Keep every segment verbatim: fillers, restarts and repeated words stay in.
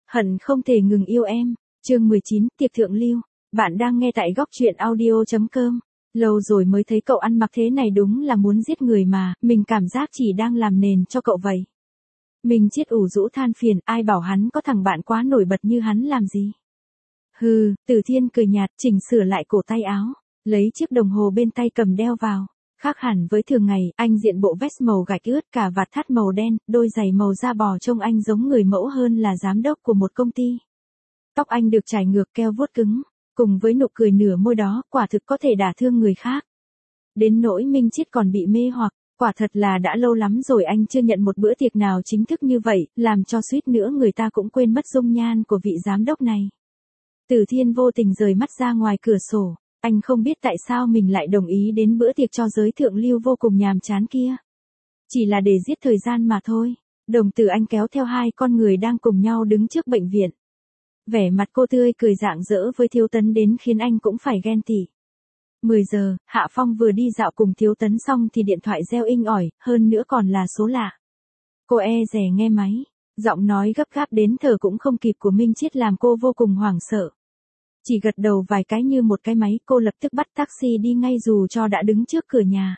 Hận không thể ngừng yêu em. Chương mười chín, tiệc thượng lưu. Bạn đang nghe tại góc truyện audio chấm com. Lâu rồi mới thấy cậu ăn mặc thế này, đúng là muốn giết người mà, mình cảm giác chỉ đang làm nền cho cậu vậy. Mình Chiết ủ rũ than phiền, ai bảo hắn có thằng bạn quá nổi bật như hắn làm gì. Hừ, Từ Thiên cười nhạt, chỉnh sửa lại cổ tay áo, lấy chiếc đồng hồ bên tay cầm đeo vào. Khác hẳn với thường ngày, anh diện bộ vest màu gạch ướt, cà vạt thắt màu đen, đôi giày màu da bò, trông anh giống người mẫu hơn là giám đốc của một công ty. Tóc anh được chải ngược keo vuốt cứng, cùng với nụ cười nửa môi đó, quả thực có thể đả thương người khác. Đến nỗi Minh Chiết còn bị mê hoặc, quả thật là đã lâu lắm rồi anh chưa nhận một bữa tiệc nào chính thức như vậy, làm cho suýt nữa người ta cũng quên mất dung nhan của vị giám đốc này. Từ Thiên vô tình rời mắt ra ngoài cửa sổ, anh không biết tại sao mình lại đồng ý đến bữa tiệc cho giới thượng lưu vô cùng nhàm chán kia. Chỉ là để giết thời gian mà thôi. Đồng tử anh kéo theo hai con người đang cùng nhau đứng trước bệnh viện. Vẻ mặt cô tươi cười rạng rỡ với Thiếu Tấn đến khiến anh cũng phải ghen tị. mười giờ, Hạ Phong vừa đi dạo cùng Thiếu Tấn xong thì điện thoại reo inh ỏi, hơn nữa còn là số lạ. Cô e dè nghe máy, giọng nói gấp gáp đến thở cũng không kịp của Minh Chiết làm cô vô cùng hoảng sợ. Chỉ gật đầu vài cái như một cái máy, cô lập tức bắt taxi đi ngay dù cho đã đứng trước cửa nhà.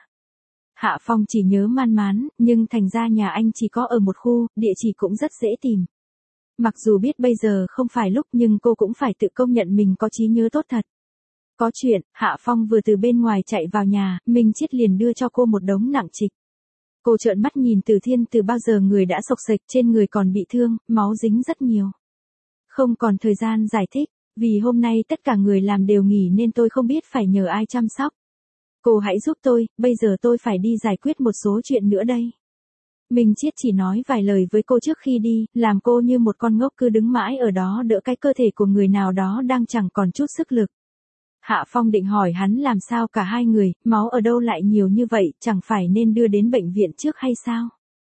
Hạ Phong chỉ nhớ man mán, nhưng thành ra nhà anh chỉ có ở một khu, địa chỉ cũng rất dễ tìm. Mặc dù biết bây giờ không phải lúc nhưng cô cũng phải tự công nhận mình có trí nhớ tốt thật. Có chuyện, Hạ Phong vừa từ bên ngoài chạy vào nhà, Minh Chiết liền đưa cho cô một đống nặng trịch. Cô trợn mắt nhìn Từ Thiên, từ bao giờ người đã xộc xệch, trên người còn bị thương, máu dính rất nhiều. Không còn thời gian giải thích, vì hôm nay tất cả người làm đều nghỉ nên tôi không biết phải nhờ ai chăm sóc. Cô hãy giúp tôi, bây giờ tôi phải đi giải quyết một số chuyện nữa đây. Minh Chiết chỉ nói vài lời với cô trước khi đi, làm cô như một con ngốc cứ đứng mãi ở đó đỡ cái cơ thể của người nào đó đang chẳng còn chút sức lực. Hạ Phong định hỏi hắn làm sao cả hai người, máu ở đâu lại nhiều như vậy, chẳng phải nên đưa đến bệnh viện trước hay sao?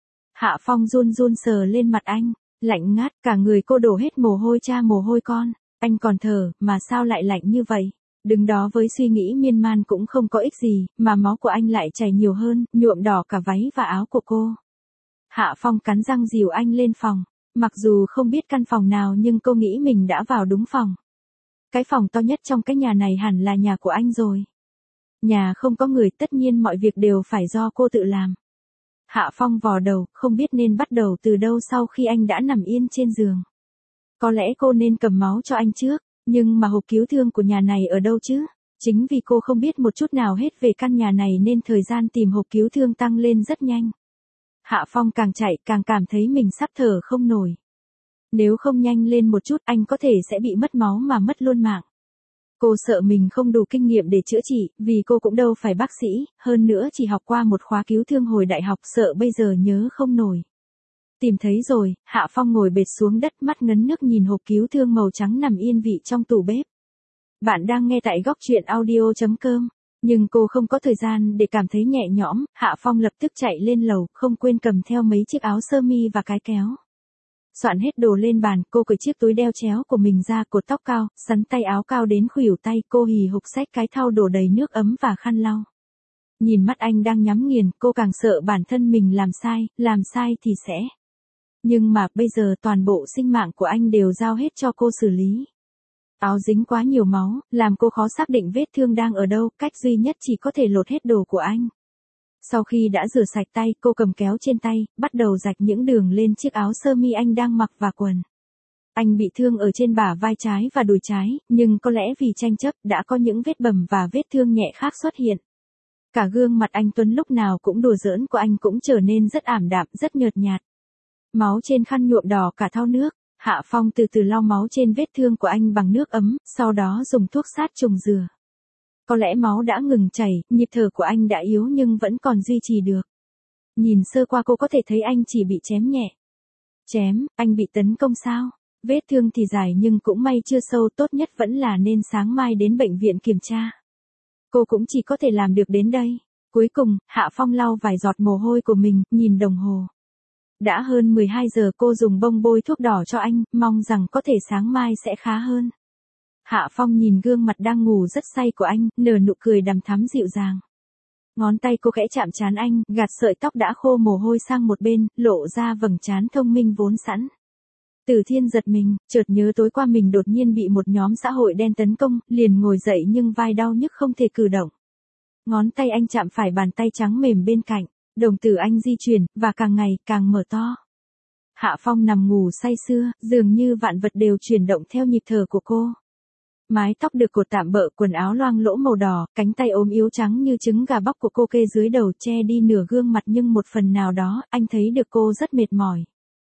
Hạ Phong run run sờ lên mặt anh, lạnh ngát, cả người cô đổ hết mồ hôi cha mồ hôi con, anh còn thở, mà sao lại lạnh như vậy? Đứng đó với suy nghĩ miên man cũng không có ích gì, mà máu của anh lại chảy nhiều hơn, nhuộm đỏ cả váy và áo của cô. Hạ Phong cắn răng dìu anh lên phòng, mặc dù không biết căn phòng nào nhưng cô nghĩ mình đã vào đúng phòng. Cái phòng to nhất trong cái nhà này hẳn là nhà của anh rồi. Nhà không có người, tất nhiên mọi việc đều phải do cô tự làm. Hạ Phong vò đầu, không biết nên bắt đầu từ đâu sau khi anh đã nằm yên trên giường. Có lẽ cô nên cầm máu cho anh trước, nhưng mà hộp cứu thương của nhà này ở đâu chứ? Chính vì cô không biết một chút nào hết về căn nhà này nên thời gian tìm hộp cứu thương tăng lên rất nhanh. Hạ Phong càng chạy càng cảm thấy mình sắp thở không nổi. Nếu không nhanh lên một chút anh có thể sẽ bị mất máu mà mất luôn mạng. Cô sợ mình không đủ kinh nghiệm để chữa trị, vì cô cũng đâu phải bác sĩ, hơn nữa chỉ học qua một khóa cứu thương hồi đại học, sợ bây giờ nhớ không nổi. Tìm thấy rồi, Hạ Phong ngồi bệt xuống đất, mắt ngấn nước nhìn hộp cứu thương màu trắng nằm yên vị trong tủ bếp. Bạn đang nghe tại góc truyện audio chấm com. Nhưng cô không có thời gian để cảm thấy nhẹ nhõm, Hạ Phong lập tức chạy lên lầu, không quên cầm theo mấy chiếc áo sơ mi và cái kéo. Soạn hết đồ lên bàn, cô cởi chiếc túi đeo chéo của mình ra, cột tóc cao, sắn tay áo cao đến khuỷu tay, cô hì hục xách cái thau đổ đầy nước ấm và khăn lau. Nhìn mắt anh đang nhắm nghiền, cô càng sợ bản thân mình làm sai, làm sai thì sẽ. Nhưng mà bây giờ toàn bộ sinh mạng của anh đều giao hết cho cô xử lý. Áo dính quá nhiều máu, làm cô khó xác định vết thương đang ở đâu, cách duy nhất chỉ có thể lột hết đồ của anh. Sau khi đã rửa sạch tay, cô cầm kéo trên tay, bắt đầu rạch những đường lên chiếc áo sơ mi anh đang mặc và quần. Anh bị thương ở trên bả vai trái và đùi trái, nhưng có lẽ vì tranh chấp đã có những vết bầm và vết thương nhẹ khác xuất hiện. Cả gương mặt anh Tuấn lúc nào cũng đùa giỡn của anh cũng trở nên rất ảm đạm, rất nhợt nhạt. Máu trên khăn nhuộm đỏ cả thau nước. Hạ Phong từ từ lau máu trên vết thương của anh bằng nước ấm, sau đó dùng thuốc sát trùng rửa. Có lẽ máu đã ngừng chảy, nhịp thở của anh đã yếu nhưng vẫn còn duy trì được. Nhìn sơ qua cô có thể thấy anh chỉ bị chém nhẹ. Chém, anh bị tấn công sao? Vết thương thì dài nhưng cũng may chưa sâu, tốt nhất vẫn là nên sáng mai đến bệnh viện kiểm tra. Cô cũng chỉ có thể làm được đến đây. Cuối cùng, Hạ Phong lau vài giọt mồ hôi của mình, nhìn đồng hồ. Đã hơn mười hai giờ, cô dùng bông bôi thuốc đỏ cho anh, mong rằng có thể sáng mai sẽ khá hơn. Hạ Phong nhìn gương mặt đang ngủ rất say của anh, nở nụ cười đằm thắm dịu dàng. Ngón tay cô khẽ chạm trán anh, gạt sợi tóc đã khô mồ hôi sang một bên, lộ ra vầng trán thông minh vốn sẵn. Từ Thiên giật mình, chợt nhớ tối qua mình đột nhiên bị một nhóm xã hội đen tấn công, liền ngồi dậy nhưng vai đau nhức không thể cử động. Ngón tay anh chạm phải bàn tay trắng mềm bên cạnh, đồng tử anh di chuyển, và càng ngày càng mở to. Hạ Phong nằm ngủ say sưa, dường như vạn vật đều chuyển động theo nhịp thở của cô. Mái tóc được cột tạm bợ, quần áo loang lỗ màu đỏ, cánh tay ốm yếu trắng như trứng gà bóc của cô kê dưới đầu che đi nửa gương mặt, nhưng một phần nào đó, anh thấy được cô rất mệt mỏi.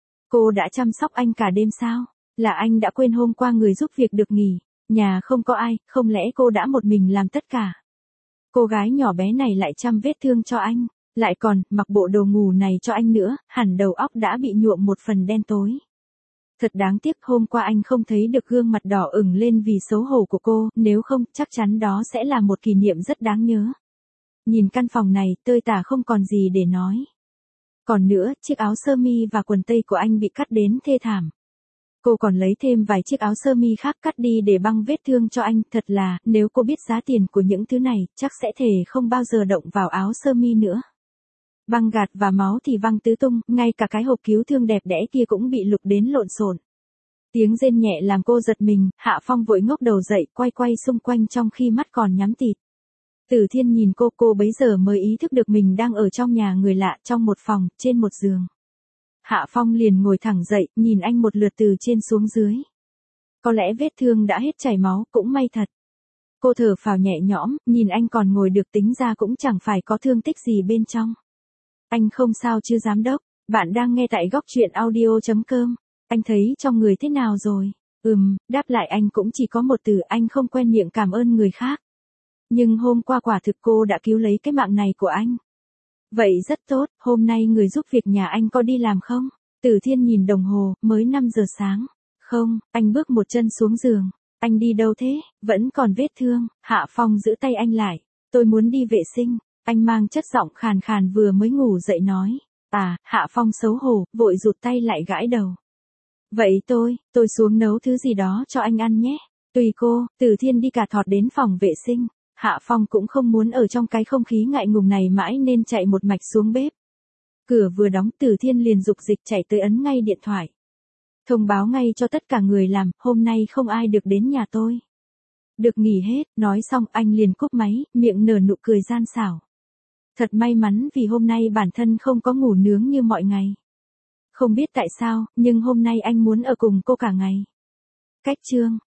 Cô đã chăm sóc anh cả đêm sao? Là anh đã quên hôm qua người giúp việc được nghỉ, nhà không có ai, không lẽ cô đã một mình làm tất cả? Cô gái nhỏ bé này lại chăm vết thương cho anh, lại còn mặc bộ đồ ngủ này cho anh nữa, hẳn đầu óc đã bị nhuộm một phần đen tối. Thật đáng tiếc hôm qua anh không thấy được gương mặt đỏ ửng lên vì xấu hổ của cô, nếu không chắc chắn đó sẽ là một kỷ niệm rất đáng nhớ. Nhìn căn phòng này, tơi tả không còn gì để nói. Còn nữa, chiếc áo sơ mi và quần tây của anh bị cắt đến thê thảm. Cô còn lấy thêm vài chiếc áo sơ mi khác cắt đi để băng vết thương cho anh, thật là, nếu cô biết giá tiền của những thứ này, chắc sẽ thề không bao giờ động vào áo sơ mi nữa. Băng gạt và máu thì văng tứ tung, ngay cả cái hộp cứu thương đẹp đẽ kia cũng bị lục đến lộn xộn. Tiếng rên nhẹ làm cô giật mình, Hạ Phong vội ngóc đầu dậy, quay quay xung quanh trong khi mắt còn nhắm tịt. Tử Thiên nhìn cô, cô bấy giờ mới ý thức được mình đang ở trong nhà người lạ, trong một phòng, trên một giường. Hạ Phong liền ngồi thẳng dậy, nhìn anh một lượt từ trên xuống dưới. Có lẽ vết thương đã hết chảy máu, cũng may thật. Cô thở phào nhẹ nhõm, nhìn anh còn ngồi được, tính ra cũng chẳng phải có thương tích gì bên trong. Anh không sao chứ giám đốc? Bạn đang nghe tại góc truyện audio chấm com. Anh thấy trong người thế nào rồi? Ừm, đáp lại anh cũng chỉ có một từ, anh không quen miệng cảm ơn người khác. Nhưng hôm qua quả thực cô đã cứu lấy cái mạng này của anh. Vậy rất tốt, hôm nay người giúp việc nhà anh có đi làm không? Tử Thiên nhìn đồng hồ, mới năm giờ sáng. Không, anh bước một chân xuống giường. Anh đi đâu thế? Vẫn còn vết thương. Hạ Phong giữ tay anh lại. Tôi muốn đi vệ sinh. Anh mang chất giọng khàn khàn vừa mới ngủ dậy nói. À, Hạ Phong xấu hổ, vội rụt tay lại gãi đầu. Vậy tôi, tôi xuống nấu thứ gì đó cho anh ăn nhé. Tùy cô. Tử Thiên đi cả thọt đến phòng vệ sinh. Hạ Phong cũng không muốn ở trong cái không khí ngại ngùng này mãi nên chạy một mạch xuống bếp. Cửa vừa đóng, Tử Thiên liền dục dịch chạy tới ấn ngay điện thoại. Thông báo ngay cho tất cả người làm, hôm nay không ai được đến nhà tôi. Được nghỉ hết, nói xong anh liền cúp máy, miệng nở nụ cười gian xảo. Thật may mắn vì hôm nay bản thân không có ngủ nướng như mọi ngày. Không biết tại sao, nhưng hôm nay anh muốn ở cùng cô cả ngày. Cách chương